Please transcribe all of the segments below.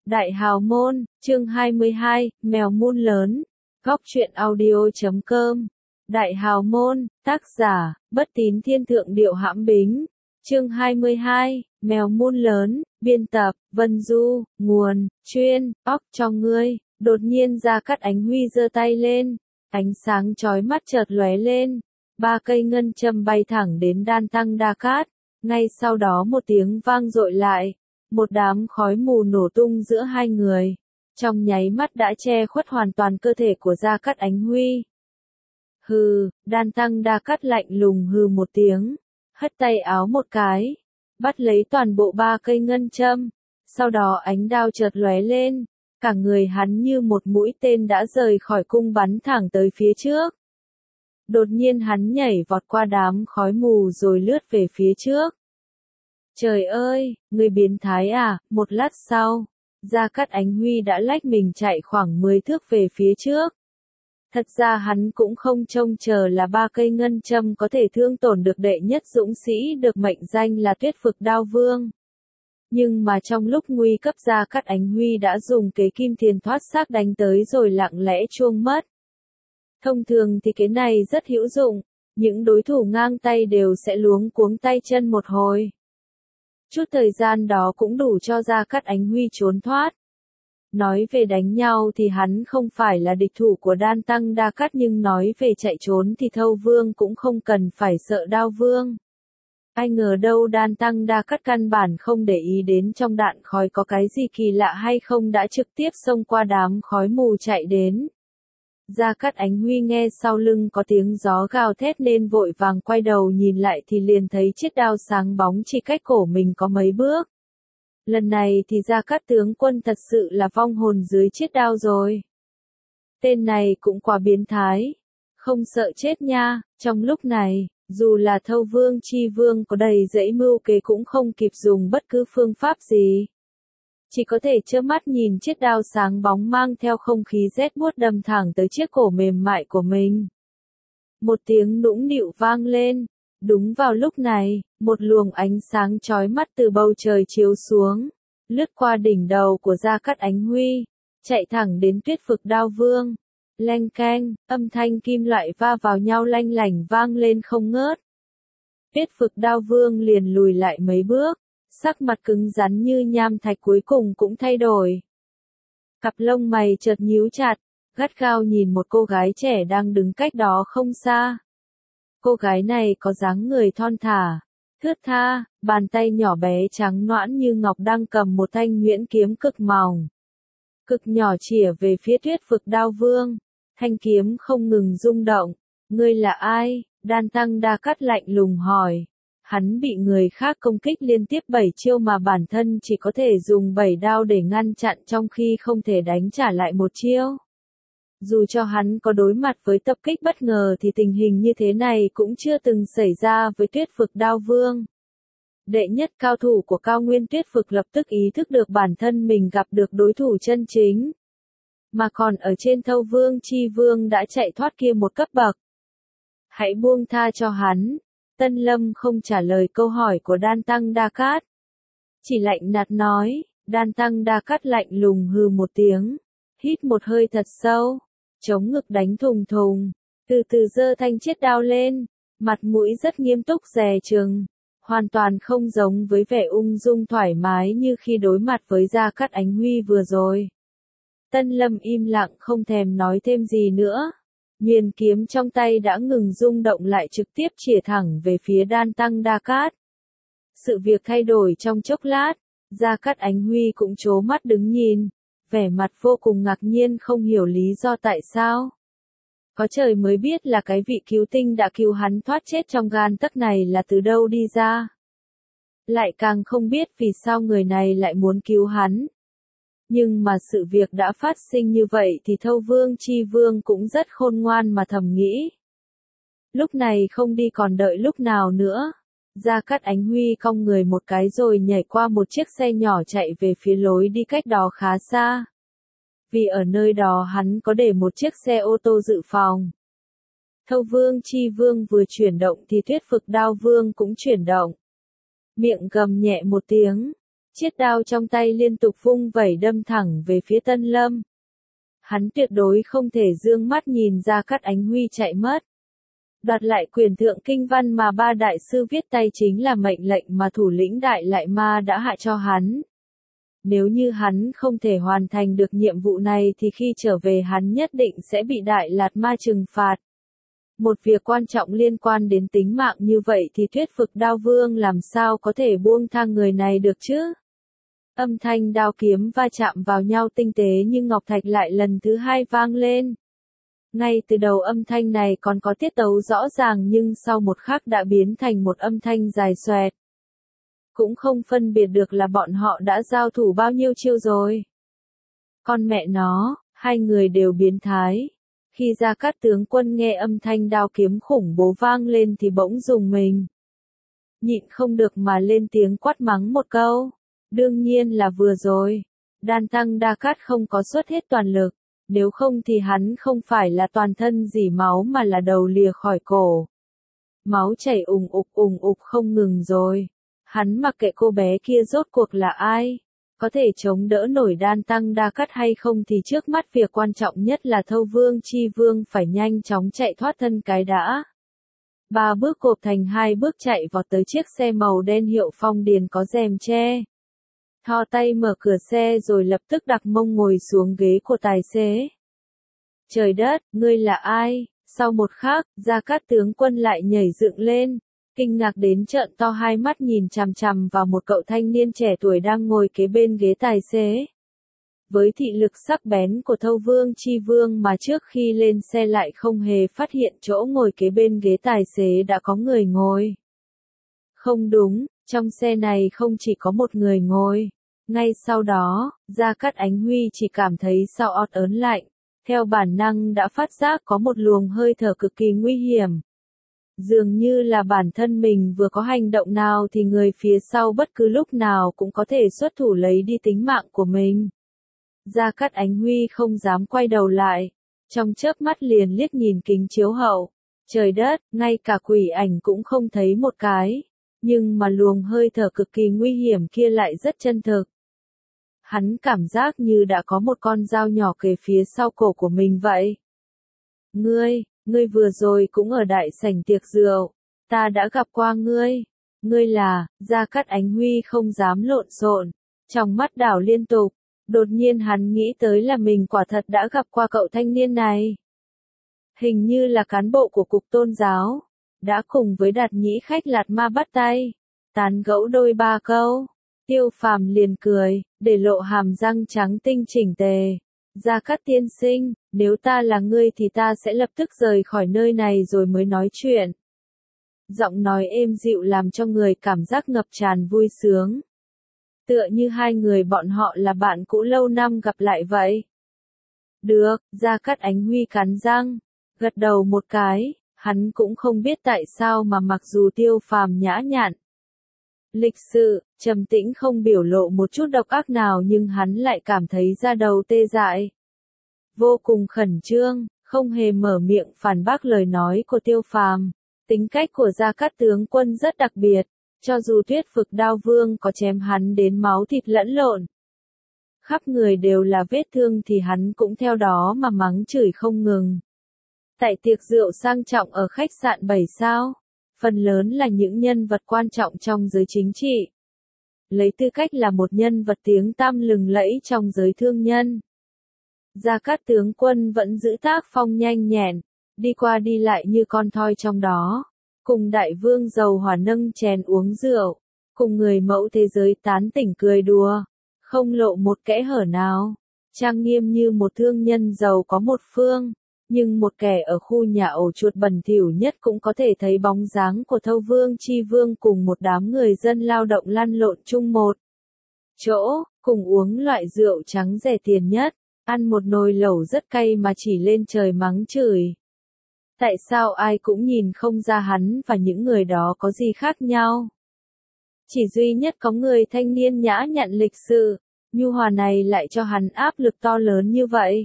Đại Hào Môn, chương 22, Mèo Mun Lớn, Góc truyện audio.com. Đại Hào Môn, tác giả, Bất Tín Thiên Thượng Điệu Hãm Bính, chương 22, Mèo Mun Lớn, biên tập, Vân Du, nguồn, chuyên, óc cho ngươi. Đột nhiên Gia Cát Ánh Huy giơ tay lên, ánh sáng chói mắt chợt lóe lên, 3 cây ngân châm bay thẳng đến Đan Tăng Đa Cát, ngay sau đó một tiếng vang dội lại. Một đám khói mù nổ tung giữa hai người, trong nháy mắt đã che khuất hoàn toàn cơ thể của Gia Cát Ánh Huy. Hừ, Đan Tăng Đa Cát lạnh lùng hừ một tiếng, hất tay áo một cái, bắt lấy toàn bộ 3 cây ngân châm, sau đó ánh đao chợt lóe lên, cả người hắn như một mũi tên đã rời khỏi cung bắn thẳng tới phía trước. Đột nhiên hắn nhảy vọt qua đám khói mù rồi lướt về phía trước. Trời ơi, người biến thái à, một lát sau, Gia Cát Ánh Huy đã lách mình chạy khoảng 10 thước về phía trước. Thật ra hắn cũng không trông chờ là 3 cây ngân châm có thể thương tổn được đệ nhất dũng sĩ được mệnh danh là Tuyết Phực Đao Vương. Nhưng mà trong lúc nguy cấp Gia Cát Ánh Huy đã dùng kế kim tiền thoát xác đánh tới rồi lặng lẽ chuông mất. Thông thường thì cái này rất hữu dụng, những đối thủ ngang tay đều sẽ luống cuống tay chân một hồi. Chút thời gian đó cũng đủ cho Gia Cát Ánh Huy trốn thoát. Nói về đánh nhau thì hắn không phải là địch thủ của Đan Tăng Đa Cát, nhưng nói về chạy trốn thì Thâu Vương cũng không cần phải sợ Đao Vương. Ai ngờ đâu Đan Tăng Đa Cát căn bản không để ý đến trong đạn khói có cái gì kỳ lạ hay không, đã trực tiếp xông qua đám khói mù chạy đến. Gia Cát Ánh Huy nghe sau lưng có tiếng gió gào thét nên vội vàng quay đầu nhìn lại thì liền thấy chiếc đao sáng bóng chỉ cách cổ mình có mấy bước. Lần này thì Gia Cát tướng quân thật sự là vong hồn dưới chiếc đao rồi. Tên này cũng quá biến thái, không sợ chết nha. Trong lúc này, dù là Thâu Vương Chi Vương có đầy dẫy mưu kế cũng không kịp dùng bất cứ phương pháp gì. Chỉ có thể trơ mắt nhìn chiếc đao sáng bóng mang theo không khí rét buốt đâm thẳng tới chiếc cổ mềm mại của mình. Một tiếng nũng nịu vang lên. Đúng vào lúc này, một luồng ánh sáng chói mắt từ bầu trời chiếu xuống, lướt qua đỉnh đầu của Gia Cát Ánh Huy, chạy thẳng đến Tuyết Phực Đao Vương. Leng keng, âm thanh kim loại va vào nhau lanh lảnh vang lên không ngớt. Tuyết Phực Đao Vương liền lùi lại mấy bước. Sắc mặt cứng rắn như nham thạch cuối cùng cũng thay đổi. Cặp lông mày chợt nhíu chặt, gắt gao nhìn một cô gái trẻ đang đứng cách đó không xa. Cô gái này có dáng người thon thả, thướt tha, bàn tay nhỏ bé trắng nõn như ngọc đang cầm một thanh nhuyễn kiếm cực mỏng. Cực nhỏ chĩa về phía Tuyết Phực Đao Vương, thanh kiếm không ngừng rung động. Ngươi là ai? Đan Tăng Đa Cát lạnh lùng hỏi. Hắn bị người khác công kích liên tiếp 7 chiêu mà bản thân chỉ có thể dùng 7 đao để ngăn chặn trong khi không thể đánh trả lại một chiêu. Dù cho hắn có đối mặt với tập kích bất ngờ thì tình hình như thế này cũng chưa từng xảy ra với Tuyết Phực Đao Vương. Đệ nhất cao thủ của Cao Nguyên Tuyết Phực lập tức ý thức được bản thân mình gặp được đối thủ chân chính. Mà còn ở trên Thâu Vương Chi Vương đã chạy thoát kia một cấp bậc. Hãy buông tha cho hắn. Tân Lâm không trả lời câu hỏi của Đan Tăng Đa Cát. Chỉ lạnh nhạt nói. Đan Tăng Đa Cát lạnh lùng hừ một tiếng. Hít một hơi thật sâu. Chống ngực đánh thùng thùng. Từ từ giơ thanh chiết đao lên. Mặt mũi rất nghiêm túc dè chừng. Hoàn toàn không giống với vẻ ung dung thoải mái như khi đối mặt với Gia Cát Ánh Huy vừa rồi. Tân Lâm im lặng không thèm nói thêm gì nữa. Miền kiếm trong tay đã ngừng rung động lại trực tiếp chĩa thẳng về phía Đan Tăng Đa Cát. Sự việc thay đổi trong chốc lát, Gia Cát Ánh Huy cũng trố mắt đứng nhìn, vẻ mặt vô cùng ngạc nhiên không hiểu lý do tại sao. Có trời mới biết là cái vị cứu tinh đã cứu hắn thoát chết trong gan tấc này là từ đâu đi ra. Lại càng không biết vì sao người này lại muốn cứu hắn. Nhưng mà sự việc đã phát sinh như vậy thì Thâu Vương Chi Vương cũng rất khôn ngoan mà thầm nghĩ. Lúc này không đi còn đợi lúc nào nữa. Gia Cát Ánh Huy cong người một cái rồi nhảy qua một chiếc xe nhỏ chạy về phía lối đi cách đó khá xa. Vì ở nơi đó hắn có để một chiếc xe ô tô dự phòng. Thâu Vương Chi Vương vừa chuyển động thì Tuyết Phực Đao Vương cũng chuyển động. Miệng gầm nhẹ một tiếng. Chiếc đao trong tay liên tục vung vẩy đâm thẳng về phía Tân Lâm. Hắn tuyệt đối không thể dương mắt nhìn Gia Cát Ánh Huy chạy mất. Đoạt lại quyền thượng kinh văn mà ba đại sư viết tay chính là mệnh lệnh mà thủ lĩnh Đại Lại Ma đã hạ cho hắn. Nếu như hắn không thể hoàn thành được nhiệm vụ này thì khi trở về hắn nhất định sẽ bị Đại Lạt Ma trừng phạt. Một việc quan trọng liên quan đến tính mạng như vậy thì Thuyết Vực Đao Vương làm sao có thể buông tha người này được chứ? Âm thanh đao kiếm va chạm vào nhau tinh tế như ngọc thạch lại lần thứ hai vang lên. Ngay từ đầu âm thanh này còn có tiết tấu rõ ràng nhưng sau một khắc đã biến thành một âm thanh dài xoẹt. Cũng không phân biệt được là bọn họ đã giao thủ bao nhiêu chiêu rồi. Con mẹ nó, hai người đều biến thái. Khi Gia Cát tướng quân nghe âm thanh đao kiếm khủng bố vang lên thì bỗng rùng mình. Nhịn không được mà lên tiếng quát mắng một câu. Đương nhiên là vừa rồi. Đan Tăng Đa Cát không có xuất hết toàn lực. Nếu không thì hắn không phải là toàn thân dỉ máu mà là đầu lìa khỏi cổ. Máu chảy ùng ục không ngừng rồi. Hắn mặc kệ cô bé kia rốt cuộc là ai. Có thể chống đỡ nổi Đan Tăng Đa Cát hay không thì trước mắt việc quan trọng nhất là Thâu Vương Chi Vương phải nhanh chóng chạy thoát thân cái đã. 3 bước cộp thành 2 bước chạy vọt tới chiếc xe màu đen hiệu Phong Điền có rèm che. Thò tay mở cửa xe rồi lập tức đặt mông ngồi xuống ghế của tài xế. Trời đất, ngươi là ai? Sau một khắc, Gia Cát tướng quân lại nhảy dựng lên. Kinh ngạc đến trợn to hai mắt nhìn chằm chằm vào một cậu thanh niên trẻ tuổi đang ngồi kế bên ghế tài xế. Với thị lực sắc bén của Thâu Vương Chi Vương mà trước khi lên xe lại không hề phát hiện chỗ ngồi kế bên ghế tài xế đã có người ngồi. Không đúng, trong xe này không chỉ có một người ngồi. Ngay sau đó, Gia Cát Ánh Huy chỉ cảm thấy sau ót ớn lạnh. Theo bản năng đã phát giác có một luồng hơi thở cực kỳ nguy hiểm. Dường như là bản thân mình vừa có hành động nào thì người phía sau bất cứ lúc nào cũng có thể xuất thủ lấy đi tính mạng của mình. Gia Cát Ánh Huy không dám quay đầu lại. Trong chớp mắt liền liếc nhìn kính chiếu hậu. Trời đất, ngay cả quỷ ảnh cũng không thấy một cái. Nhưng mà luồng hơi thở cực kỳ nguy hiểm kia lại rất chân thực. Hắn cảm giác như đã có một con dao nhỏ kề phía sau cổ của mình vậy. Ngươi vừa rồi cũng ở đại sảnh tiệc rượu. Ta đã gặp qua ngươi. Ngươi là, Gia Cát Ánh Huy không dám lộn xộn. Trong mắt đảo liên tục. Đột nhiên hắn nghĩ tới là mình quả thật đã gặp qua cậu thanh niên này. Hình như là cán bộ của cục tôn giáo. Đã cùng với Đạt Nhĩ Khách Lạt Ma bắt tay. Tán gẫu đôi ba câu. Tiêu Phàm liền cười, để lộ hàm răng trắng tinh chỉnh tề. Gia Cát tiên sinh, nếu ta là ngươi thì ta sẽ lập tức rời khỏi nơi này rồi mới nói chuyện. Giọng nói êm dịu làm cho người cảm giác ngập tràn vui sướng. Tựa như hai người bọn họ là bạn cũ lâu năm gặp lại vậy. Được, Gia Cát Ánh Huy cắn răng, gật đầu một cái, hắn cũng không biết tại sao mà mặc dù Tiêu Phàm nhã nhặn, lịch sự, trầm tĩnh không biểu lộ một chút độc ác nào nhưng hắn lại cảm thấy da đầu tê dại. Vô cùng khẩn trương, không hề mở miệng phản bác lời nói của Tiêu Phàm. Tính cách của Gia Cát tướng quân rất đặc biệt, cho dù Thuyết Vực Đao Vương có chém hắn đến máu thịt lẫn lộn. Khắp người đều là vết thương thì hắn cũng theo đó mà mắng chửi không ngừng. Tại tiệc rượu sang trọng ở khách sạn 7 sao. Phần lớn là những nhân vật quan trọng trong giới chính trị. Lấy tư cách là một nhân vật tiếng tăm lừng lẫy trong giới thương nhân. Gia Cát tướng quân vẫn giữ tác phong nhanh nhẹn, đi qua đi lại như con thoi trong đó. Cùng đại vương dầu hỏa nâng chén uống rượu. Cùng người mẫu thế giới tán tỉnh cười đùa. Không lộ một kẽ hở nào. Trang nghiêm như một thương nhân giàu có một phương. Nhưng một kẻ ở khu nhà ổ chuột bẩn thỉu nhất cũng có thể thấy bóng dáng của Thâu Vương Chi Vương cùng một đám người dân lao động lăn lộn chung một chỗ, cùng uống loại rượu trắng rẻ tiền nhất, ăn một nồi lẩu rất cay mà chỉ lên trời mắng chửi. Tại sao ai cũng nhìn không ra hắn và những người đó có gì khác nhau? Chỉ duy nhất có người thanh niên nhã nhặn lịch sự, nhu hòa này lại cho hắn áp lực to lớn như vậy.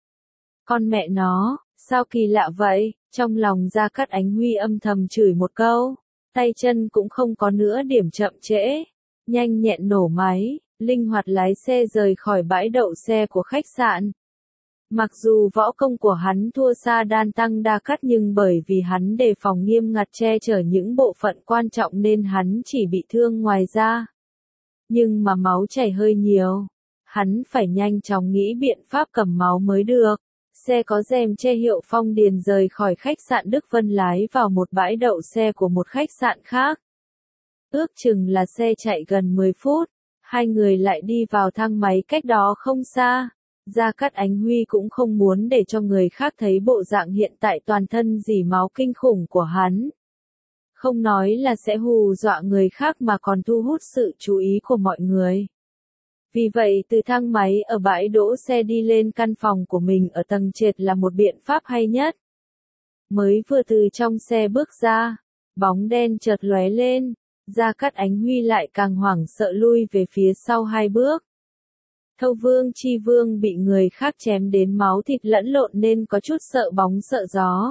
Con mẹ nó, sao kỳ lạ vậy? Trong lòng Gia Cát Ánh Huy âm thầm chửi một câu, tay chân cũng không có nữa điểm chậm trễ, nhanh nhẹn nổ máy, linh hoạt lái xe rời khỏi bãi đậu xe của khách sạn. Mặc dù võ công của hắn thua xa Đan Tăng Đa Cát nhưng bởi vì hắn đề phòng nghiêm ngặt che chở những bộ phận quan trọng nên hắn chỉ bị thương ngoài da. Nhưng mà máu chảy hơi nhiều. Hắn phải nhanh chóng nghĩ biện pháp cầm máu mới được. Xe có rèm che hiệu Phong Điền rời khỏi khách sạn Đức Vân lái vào một bãi đậu xe của một khách sạn khác. Ước chừng là xe chạy gần 10 phút. Hai người lại đi vào thang máy cách đó không xa. Gia Cát Ánh Huy cũng không muốn để cho người khác thấy bộ dạng hiện tại toàn thân rỉ máu kinh khủng của hắn. Không nói là sẽ hù dọa người khác mà còn thu hút sự chú ý của mọi người. Vì vậy từ thang máy ở bãi đỗ xe đi lên căn phòng của mình ở tầng trệt là một biện pháp hay nhất. Mới vừa từ trong xe bước ra, bóng đen chợt lóe lên, Gia Cát Ánh Huy lại càng hoảng sợ lui về phía sau 2 bước. Thâu Vương Chi Vương bị người khác chém đến máu thịt lẫn lộn nên có chút sợ bóng sợ gió.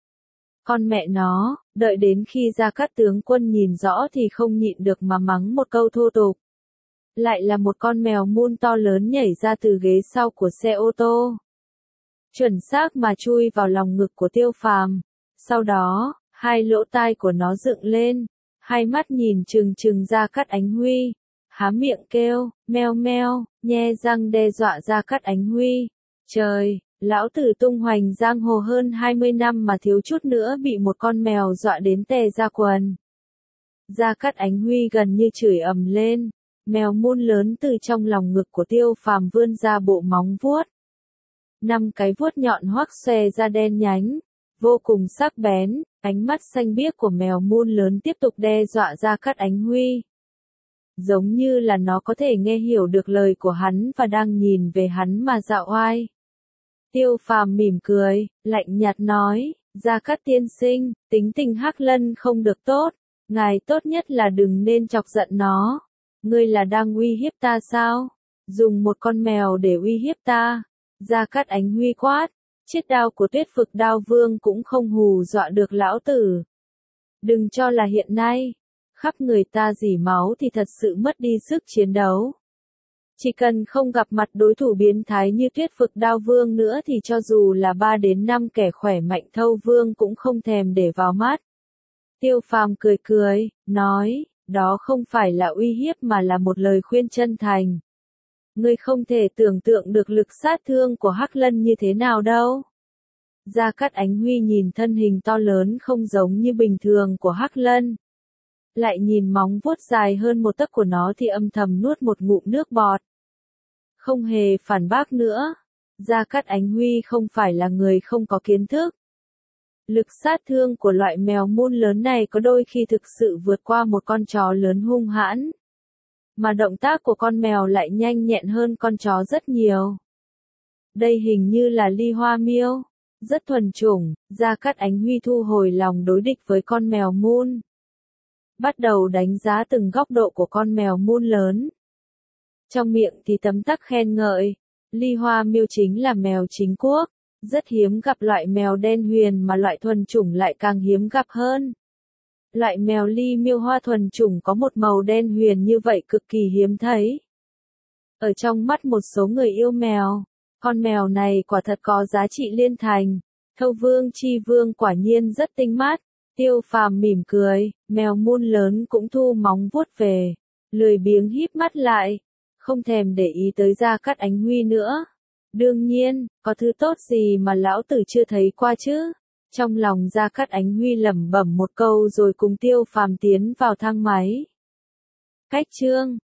Con mẹ nó, đợi đến khi Gia Cát tướng quân nhìn rõ thì không nhịn được mà mắng một câu thô tục. Lại là một con mèo mun to lớn nhảy ra từ ghế sau của xe ô tô. Chuẩn xác mà chui vào lòng ngực của Tiêu Phàm. Sau đó, hai lỗ tai của nó dựng lên, hai mắt nhìn trừng trừng Gia Cát Ánh Huy. Há miệng kêu, meo meo, nhe răng đe dọa Gia Cát Ánh Huy. Trời, lão tử tung hoành giang hồ hơn 20 năm mà thiếu chút nữa bị một con mèo dọa đến tè ra quần. Gia Cát Ánh Huy gần như chửi ầm lên. Mèo mun lớn từ trong lòng ngực của Tiêu Phàm vươn ra bộ móng vuốt. 5 cái vuốt nhọn hoắc xòe ra đen nhánh, vô cùng sắc bén, ánh mắt xanh biếc của mèo mun lớn tiếp tục đe dọa Gia Cát Ánh Huy. Giống như là nó có thể nghe hiểu được lời của hắn và đang nhìn về hắn mà dạo oai. Tiêu Phàm mỉm cười, lạnh nhạt nói, Gia Cát tiên sinh, tính tình Hắc Lân không được tốt, ngài tốt nhất là đừng nên chọc giận nó. Ngươi là đang uy hiếp ta sao? Dùng một con mèo để uy hiếp ta. Gia Cát Ánh Huy quát, chiếc đao của Tuyết Vực Đao Vương cũng không hù dọa được lão tử. Đừng cho là hiện nay, khắp người ta rỉ máu thì thật sự mất đi sức chiến đấu. Chỉ cần không gặp mặt đối thủ biến thái như Tuyết Vực Đao Vương nữa thì cho dù là 3 đến 5 kẻ khỏe mạnh Thâu Vương cũng không thèm để vào mắt. Tiêu Phàm cười cười, nói, đó không phải là uy hiếp mà là một lời khuyên chân thành. Ngươi không thể tưởng tượng được lực sát thương của Hắc Lân như thế nào đâu. Gia Cát Ánh Huy nhìn thân hình to lớn không giống như bình thường của Hắc Lân. Lại nhìn móng vuốt dài hơn một tấc của nó thì âm thầm nuốt một ngụm nước bọt. Không hề phản bác nữa. Gia Cát Ánh Huy không phải là người không có kiến thức. Lực sát thương của loại mèo mun lớn này có đôi khi thực sự vượt qua một con chó lớn hung hãn. Mà động tác của con mèo lại nhanh nhẹn hơn con chó rất nhiều. Đây hình như là Ly Hoa Miêu. Rất thuần chủng, Gia Cát Ánh Huy thu hồi lòng đối địch với con mèo mun. Bắt đầu đánh giá từng góc độ của con mèo mun lớn. Trong miệng thì tấm tắc khen ngợi. Ly Hoa Miêu chính là mèo chính quốc. Rất hiếm gặp loại mèo đen huyền mà loại thuần chủng lại càng hiếm gặp hơn. Loại mèo Ly Miêu Hoa thuần chủng có một màu đen huyền như vậy cực kỳ hiếm thấy. Ở trong mắt một số người yêu mèo, con mèo này quả thật có giá trị liên thành. Thâu Vương Chi Vương quả nhiên rất tinh mắt. Tiêu Phàm mỉm cười, mèo mun lớn cũng thu móng vuốt về, lười biếng híp mắt lại, không thèm để ý tới Gia Cát Ánh Huy nữa. Đương nhiên, có thứ tốt gì mà lão tử chưa thấy qua chứ? Trong lòng Gia Cát Ánh Huy lẩm bẩm một câu rồi cùng Tiêu Phàm tiến vào thang máy. Cách chương